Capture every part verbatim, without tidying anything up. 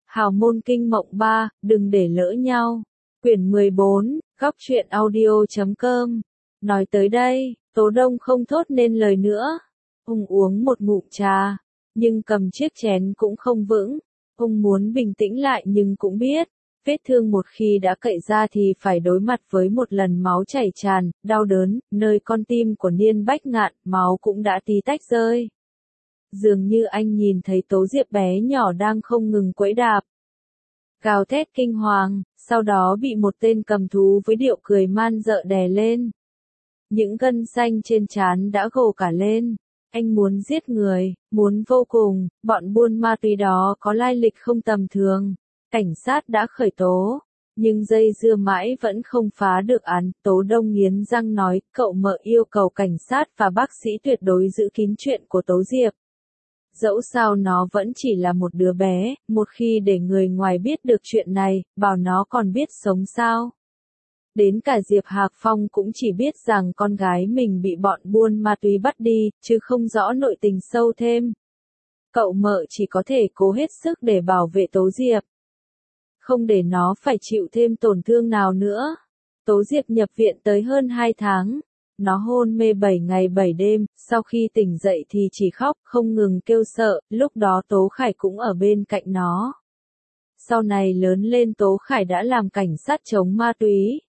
Hào môn kinh mộng ba, đừng để lỡ nhau. Quyển mười bốn, góc truyện audio chấm com. Nói tới đây, Tố Đông không thốt nên lời nữa. Ông uống một ngụm trà, nhưng cầm chiếc chén cũng không vững. Ông muốn bình tĩnh lại nhưng cũng biết, vết thương một khi đã cậy ra thì phải đối mặt với một lần máu chảy tràn, đau đớn, nơi con tim của Niên Bách Ngạn, máu cũng đã tí tách rơi. Dường như anh nhìn thấy Tố Diệp bé nhỏ đang không ngừng quẫy đạp, gào thét kinh hoàng, sau đó bị một tên cầm thú với điệu cười man dợ đè lên. Những gân xanh trên trán đã gồ cả lên. Anh muốn giết người, muốn vô cùng, bọn buôn ma túy đó có lai lịch không tầm thường. Cảnh sát đã khởi tố, nhưng dây dưa mãi vẫn không phá được án. Tố Đông nghiến răng nói, cậu mợ yêu cầu cảnh sát và bác sĩ tuyệt đối giữ kín chuyện của Tố Diệp. Dẫu sao nó vẫn chỉ là một đứa bé, một khi để người ngoài biết được chuyện này, bảo nó còn biết sống sao. Đến cả Diệp Hạc Phong cũng chỉ biết rằng con gái mình bị bọn buôn ma túy bắt đi, chứ không rõ nội tình sâu thêm. Cậu mợ chỉ có thể cố hết sức để bảo vệ Tố Diệp, không để nó phải chịu thêm tổn thương nào nữa. Tố Diệp nhập viện tới hơn hai tháng. Nó hôn mê bảy ngày bảy đêm, sau khi tỉnh dậy thì chỉ khóc, không ngừng kêu sợ, lúc đó Tố Khải cũng ở bên cạnh nó. Sau này lớn lên Tố Khải đã làm cảnh sát chống ma túy.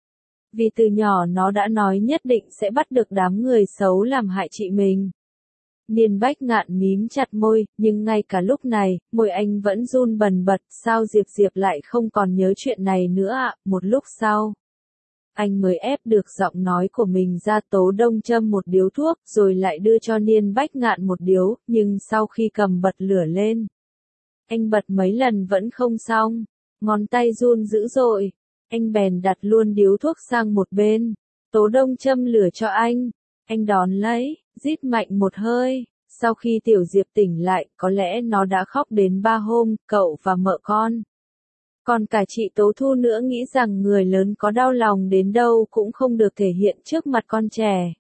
Vì từ nhỏ nó đã nói nhất định sẽ bắt được đám người xấu làm hại chị mình. Niên Bách Ngạn mím chặt môi, nhưng ngay cả lúc này, môi anh vẫn run bần bật, sao Diệp Diệp lại không còn nhớ chuyện này nữa ạ. Một lúc sau, anh mới ép được giọng nói của mình ra. Tố Đông châm một điếu thuốc, rồi lại đưa cho Niên Bách Ngạn một điếu, nhưng sau khi cầm bật lửa lên, anh bật mấy lần vẫn không xong, ngón tay run dữ dội. Anh bèn đặt luôn điếu thuốc sang một bên. Tố Đông châm lửa cho anh, anh đón lấy, rít mạnh một hơi. Sau khi Tiểu Diệp tỉnh lại, có lẽ nó đã khóc đến ba hôm, cậu và mợ con. Còn cả chị Tố Thu nữa nghĩ rằng người lớn có đau lòng đến đâu cũng không được thể hiện trước mặt con trẻ.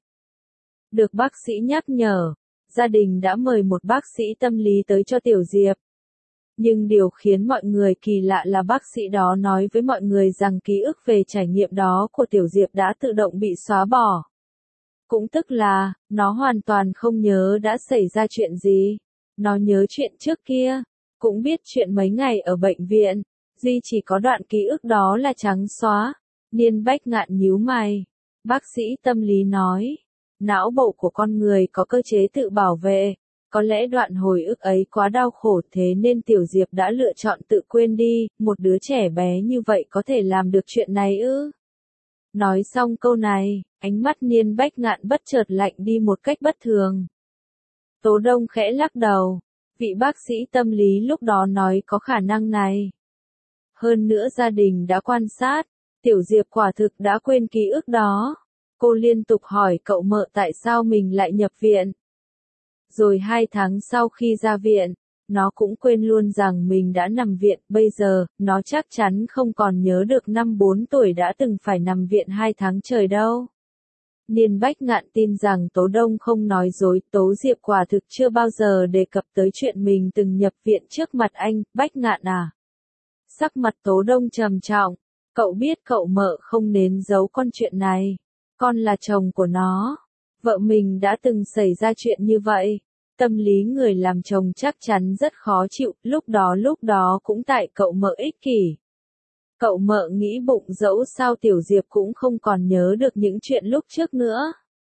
Được bác sĩ nhắc nhở, gia đình đã mời một bác sĩ tâm lý tới cho Tiểu Diệp. Nhưng điều khiến mọi người kỳ lạ là bác sĩ đó nói với mọi người rằng ký ức về trải nghiệm đó của Tiểu Diệp đã tự động bị xóa bỏ. Cũng tức là, nó hoàn toàn không nhớ đã xảy ra chuyện gì. Nó nhớ chuyện trước kia, cũng biết chuyện mấy ngày ở bệnh viện, duy chỉ có đoạn ký ức đó là trắng xóa. Niên Bách Ngạn nhíu mày. Bác sĩ tâm lý nói, não bộ của con người có cơ chế tự bảo vệ. Có lẽ đoạn hồi ức ấy quá đau khổ, thế nên Tiểu Diệp đã lựa chọn tự quên đi. Một đứa trẻ bé như vậy có thể làm được chuyện này ư? Nói xong câu này, ánh mắt Niên Bách Ngạn bất chợt lạnh đi một cách bất thường. Tố Đông khẽ lắc đầu. Vị bác sĩ tâm lý lúc đó nói có khả năng này. Hơn nữa gia đình đã quan sát, Tiểu Diệp quả thực đã quên ký ức đó. Cô liên tục hỏi cậu mợ tại sao mình lại nhập viện. Rồi hai tháng sau khi ra viện, nó cũng quên luôn rằng mình đã nằm viện. Bây giờ, nó chắc chắn không còn nhớ được năm bốn tuổi đã từng phải nằm viện hai tháng trời đâu. Niên Bách Ngạn tin rằng Tố Đông không nói dối. Tố Diệp quả thực chưa bao giờ đề cập tới chuyện mình từng nhập viện trước mặt anh. Bách Ngạn à? Sắc mặt Tố Đông trầm trọng. Cậu biết cậu mợ không nên giấu con chuyện này. Con là chồng của nó. Vợ mình đã từng xảy ra chuyện như vậy. Tâm lý người làm chồng chắc chắn rất khó chịu. Lúc đó lúc đó cũng tại cậu mợ ích kỷ. Cậu mợ nghĩ bụng dẫu sao Tiểu Diệp cũng không còn nhớ được những chuyện lúc trước nữa.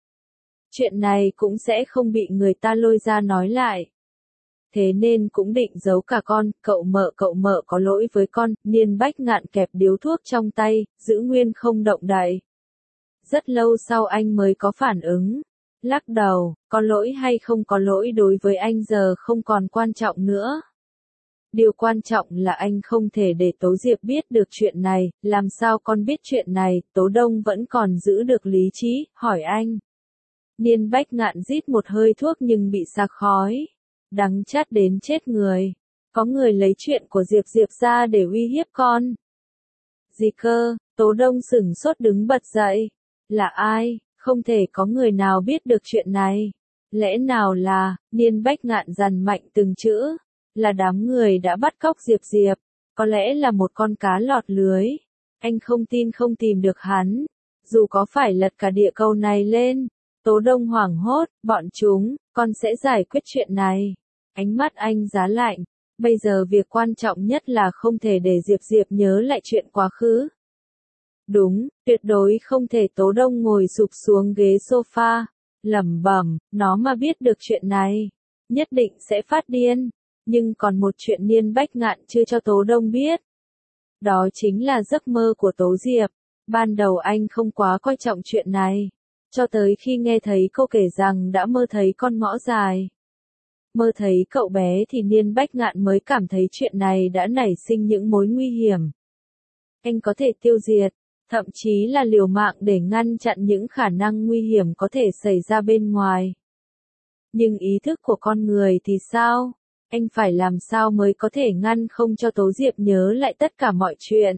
Chuyện này cũng sẽ không bị người ta lôi ra nói lại. Thế nên cũng định giấu cả con. Cậu mợ cậu mợ có lỗi với con. Niên Bách Ngạn kẹp điếu thuốc trong tay, giữ nguyên không động đậy. Rất lâu sau anh mới có phản ứng. Lắc đầu, có lỗi hay không có lỗi đối với anh giờ không còn quan trọng nữa. Điều quan trọng là anh không thể để Tố Diệp biết được chuyện này. Làm sao con biết chuyện này? Tố Đông vẫn còn giữ được lý trí, hỏi anh. Niên Bách Ngạn rít một hơi thuốc nhưng bị sặc khói. Đắng chát đến chết người. Có người lấy chuyện của Diệp Diệp ra để uy hiếp con. Gì cơ? Tố Đông sửng sốt đứng bật dậy. Là ai? Không thể có người nào biết được chuyện này. Lẽ nào là, Niên Bách Ngạn dằn mạnh từng chữ. là đám người đã bắt cóc Diệp Diệp, có lẽ là một con cá lọt lưới. Anh không tin không tìm được hắn, dù có phải lật cả địa cầu này lên. Tố Đông hoảng hốt, bọn chúng, con sẽ giải quyết chuyện này. Ánh mắt anh giá lạnh, bây giờ việc quan trọng nhất là không thể để Diệp Diệp nhớ lại chuyện quá khứ. Đúng, tuyệt đối không thể. Tố Đông ngồi sụp xuống ghế sofa, lẩm bẩm, nó mà biết được chuyện này, nhất định sẽ phát điên. Nhưng còn một chuyện Niên Bách Ngạn chưa cho Tố Đông biết. Đó chính là giấc mơ của Tố Diệp. Ban đầu anh không quá coi trọng chuyện này, cho tới khi nghe thấy cô kể rằng đã mơ thấy con ngõ dài. Mơ thấy cậu bé thì Niên Bách Ngạn mới cảm thấy chuyện này đã nảy sinh những mối nguy hiểm. Anh có thể tiêu diệt, thậm chí là liều mạng để ngăn chặn những khả năng nguy hiểm có thể xảy ra bên ngoài. Nhưng ý thức của con người thì sao? Anh phải làm sao mới có thể ngăn không cho Tố Diệp nhớ lại tất cả mọi chuyện?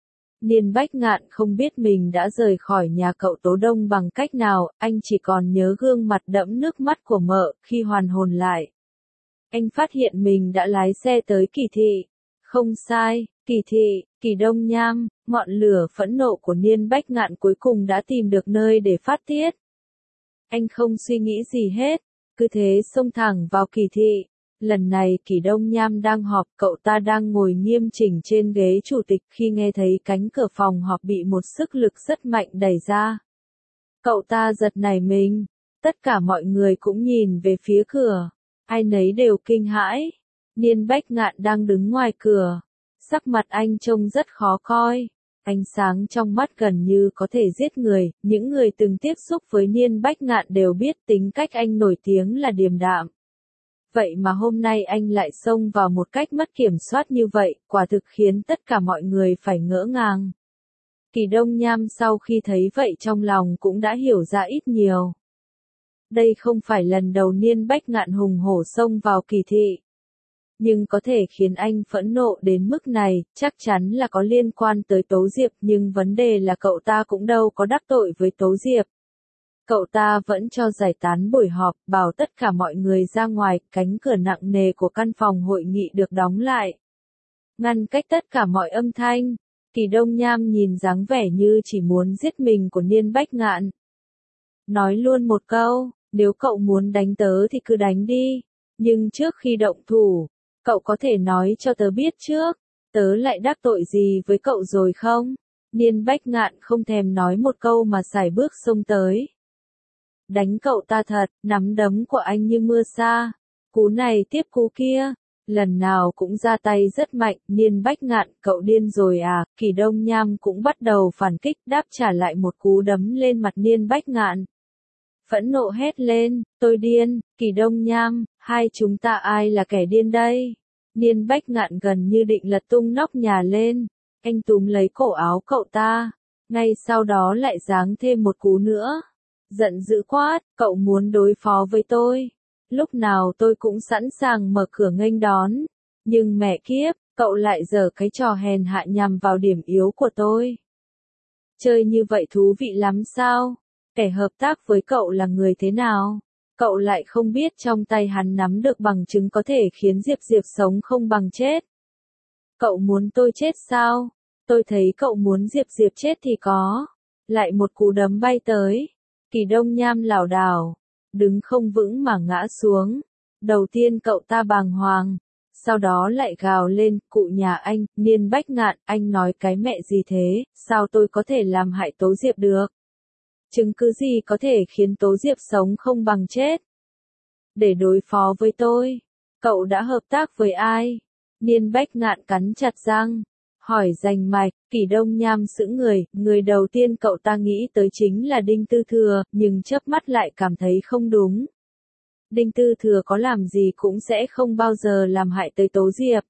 Niên Bách Ngạn không biết mình đã rời khỏi nhà cậu Tố Đông bằng cách nào, anh chỉ còn nhớ gương mặt đẫm nước mắt của mợ khi hoàn hồn lại. Anh phát hiện mình đã lái xe tới Kỳ Thị. Không sai, Kỳ Thị, Kỳ Đông Nham. Ngọn lửa phẫn nộ của Niên Bách Ngạn cuối cùng đã tìm được nơi để phát tiết. Anh không suy nghĩ gì hết, cứ thế xông thẳng vào Kỳ Thị. Lần này Kỳ Đông Nham đang họp, cậu ta đang ngồi nghiêm chỉnh trên ghế chủ tịch khi nghe thấy cánh cửa phòng họp bị một sức lực rất mạnh đẩy ra. Cậu ta giật nảy mình, tất cả mọi người cũng nhìn về phía cửa, ai nấy đều kinh hãi. Niên Bách Ngạn đang đứng ngoài cửa, sắc mặt anh trông rất khó coi, ánh sáng trong mắt gần như có thể giết người. Những người từng tiếp xúc với Niên Bách Ngạn đều biết tính cách anh nổi tiếng là điềm đạm. Vậy mà hôm nay anh lại xông vào một cách mất kiểm soát như vậy, quả thực khiến tất cả mọi người phải ngỡ ngàng. Kỳ Đông Nham sau khi thấy vậy trong lòng cũng đã hiểu ra ít nhiều. Đây không phải lần đầu Niên Bách Ngạn hùng hổ xông vào Kỳ Thị. Nhưng có thể khiến anh phẫn nộ đến mức này, chắc chắn là có liên quan tới Tố Diệp, nhưng vấn đề là cậu ta cũng đâu có đắc tội với Tố Diệp. Cậu ta vẫn cho giải tán buổi họp, bảo tất cả mọi người ra ngoài, cánh cửa nặng nề của căn phòng hội nghị được đóng lại. Ngăn cách tất cả mọi âm thanh. Kỳ Đông Nham nhìn dáng vẻ như chỉ muốn giết mình của Niên Bách Ngạn. Nói luôn một câu, nếu cậu muốn đánh tớ thì cứ đánh đi. Nhưng trước khi động thủ, cậu có thể nói cho tớ biết trước, tớ lại đắc tội gì với cậu rồi không? Niên Bách Ngạn không thèm nói một câu mà sải bước xông tới. Đánh cậu ta thật, nắm đấm của anh như mưa sa. Cú này tiếp cú kia, lần nào cũng ra tay rất mạnh. Niên Bách Ngạn, cậu điên rồi à? Kỳ Đông Nham cũng bắt đầu phản kích, đáp trả lại một cú đấm lên mặt Niên Bách Ngạn. Phẫn nộ hét lên, tôi điên. Kỳ Đông Nham, hai chúng ta ai là kẻ điên đây? Niên Bách Ngạn gần như định lật tung nóc nhà lên. Anh túm lấy cổ áo cậu ta, ngay sau đó lại giáng thêm một cú nữa. Giận dữ quát, cậu muốn đối phó với tôi? Lúc nào tôi cũng sẵn sàng mở cửa nghênh đón. Nhưng mẹ kiếp, cậu lại giở cái trò hèn hạ nhằm vào điểm yếu của tôi. Chơi như vậy thú vị lắm sao? Kẻ hợp tác với cậu là người thế nào? Cậu lại không biết trong tay hắn nắm được bằng chứng có thể khiến Diệp Diệp sống không bằng chết. Cậu muốn tôi chết sao? Tôi thấy cậu muốn Diệp Diệp chết thì có. Lại một cú đấm bay tới. Kỳ Đông Nham lảo đảo, đứng không vững mà ngã xuống. Đầu tiên cậu ta bàng hoàng, sau đó lại gào lên, cụ nhà anh, Niên Bách Ngạn, anh nói cái mẹ gì thế, sao tôi có thể làm hại Tố Diệp được? Chứng cứ gì có thể khiến Tố Diệp sống không bằng chết? Để đối phó với tôi, cậu đã hợp tác với ai? Niên Bách Ngạn cắn chặt răng, hỏi rành mạch. Kỳ Đông Nham sững người, người đầu tiên cậu ta nghĩ tới chính là Đinh Tư Thừa, nhưng chớp mắt lại cảm thấy không đúng. Đinh Tư Thừa có làm gì cũng sẽ không bao giờ làm hại tới Tố Diệp.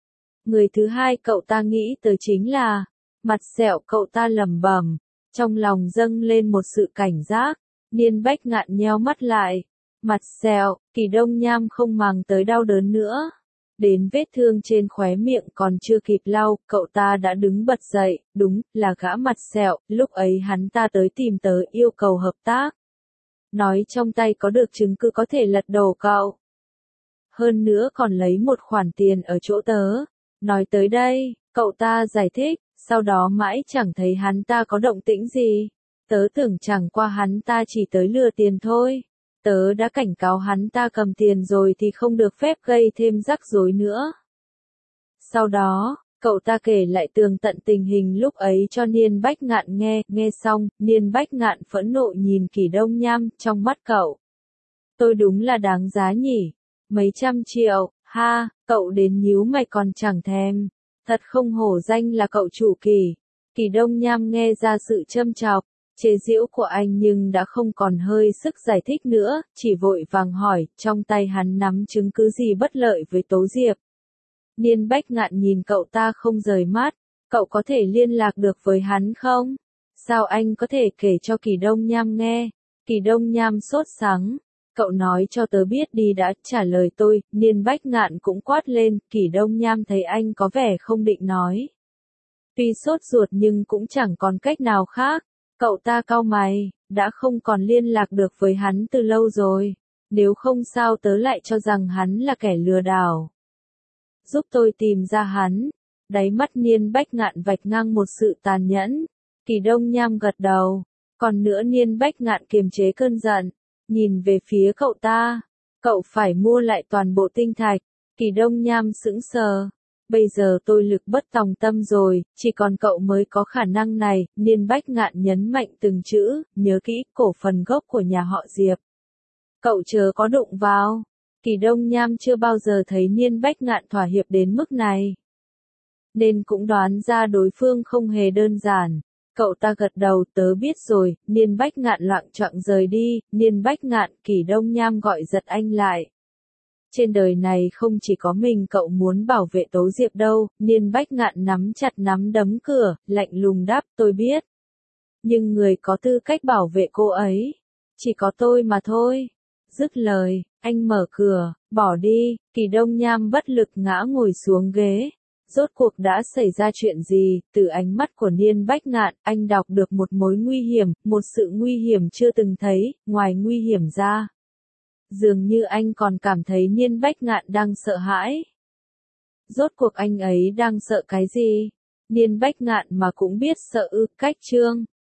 Người thứ hai cậu ta nghĩ tới chính là Mặt Sẹo. Cậu ta lẩm bẩm, trong lòng dâng lên một sự cảnh giác. Niên Bách Ngạn nheo mắt lại. Mặt Sẹo. Kỳ Đông Nham không màng tới đau đớn nữa. Đến vết thương trên khóe miệng còn chưa kịp lau, cậu ta đã đứng bật dậy. Đúng, là gã Mặt Sẹo. Lúc ấy hắn ta tới tìm tớ yêu cầu hợp tác. Nói trong tay có được chứng cứ có thể lật đổ cậu. hơn nữa còn lấy một khoản tiền ở chỗ tớ. Nói tới đây, cậu ta giải thích, sau đó mãi chẳng thấy hắn ta có động tĩnh gì. Tớ tưởng chẳng qua hắn ta chỉ tới lừa tiền thôi. Tớ đã cảnh cáo hắn ta cầm tiền rồi thì không được phép gây thêm rắc rối nữa. Sau đó, cậu ta kể lại tường tận tình hình lúc ấy cho Niên Bách Ngạn nghe, nghe xong, Niên Bách Ngạn phẫn nộ nhìn Kỷ Đông Nham, trong mắt cậu. Tôi đúng là đáng giá nhỉ, mấy trăm triệu, ha, cậu đến nhíu mày còn chẳng thèm, thật không hổ danh là cậu chủ Kỷ. Kỷ Đông Nham nghe ra sự châm chọc, chế giễu của anh nhưng đã không còn hơi sức giải thích nữa, chỉ vội vàng hỏi, trong tay hắn nắm chứng cứ gì bất lợi với Tố Diệp. Niên Bách Ngạn nhìn cậu ta không rời mắt, cậu có thể liên lạc được với hắn không? Sao anh có thể kể cho Kỷ Đông Nham nghe? Kỷ Đông Nham sốt sắng, cậu nói cho tớ biết đi đã, trả lời tôi. Niên Bách Ngạn cũng quát lên, Kỷ Đông Nham thấy anh có vẻ không định nói. Tuy sốt ruột nhưng cũng chẳng còn cách nào khác, cậu ta cau mày, đã không còn liên lạc được với hắn từ lâu rồi, nếu không sao tớ lại cho rằng hắn là kẻ lừa đảo. Giúp tôi tìm ra hắn. Đáy mắt Niên Bách Ngạn vạch ngang một sự tàn nhẫn. Kỷ Đông Nham gật đầu. Còn nữa Niên Bách Ngạn kiềm chế cơn giận, nhìn về phía cậu ta. Cậu phải mua lại toàn bộ tinh thạch. Kỷ Đông Nham sững sờ. Bây giờ tôi lực bất tòng tâm rồi, chỉ còn cậu mới có khả năng này. Niên Bách Ngạn nhấn mạnh từng chữ, nhớ kỹ, cổ phần gốc của nhà họ Diệp. Cậu chớ có đụng vào. Kỷ Đông Nham chưa bao giờ thấy Niên Bách Ngạn thỏa hiệp đến mức này, nên cũng đoán ra đối phương không hề đơn giản. Cậu ta gật đầu, tớ biết rồi. Niên Bách Ngạn loạng choạng rời đi. Niên Bách Ngạn, Kỷ Đông Nham gọi giật anh lại. Trên đời này không chỉ có mình cậu muốn bảo vệ Tố Diệp đâu. Niên Bách Ngạn nắm chặt nắm đấm cửa, lạnh lùng đáp, tôi biết. Nhưng người có tư cách bảo vệ cô ấy, chỉ có tôi mà thôi. Dứt lời, anh mở cửa, bỏ đi. Kỷ Đông Nham bất lực ngã ngồi xuống ghế. Rốt cuộc đã xảy ra chuyện gì? Từ ánh mắt của Niên Bách Ngạn, anh đọc được một mối nguy hiểm, một sự nguy hiểm chưa từng thấy. Ngoài nguy hiểm ra, dường như anh còn cảm thấy Niên Bách Ngạn đang sợ hãi. Rốt cuộc anh ấy đang sợ cái gì? Niên Bách Ngạn mà cũng biết sợ ư? Cách chương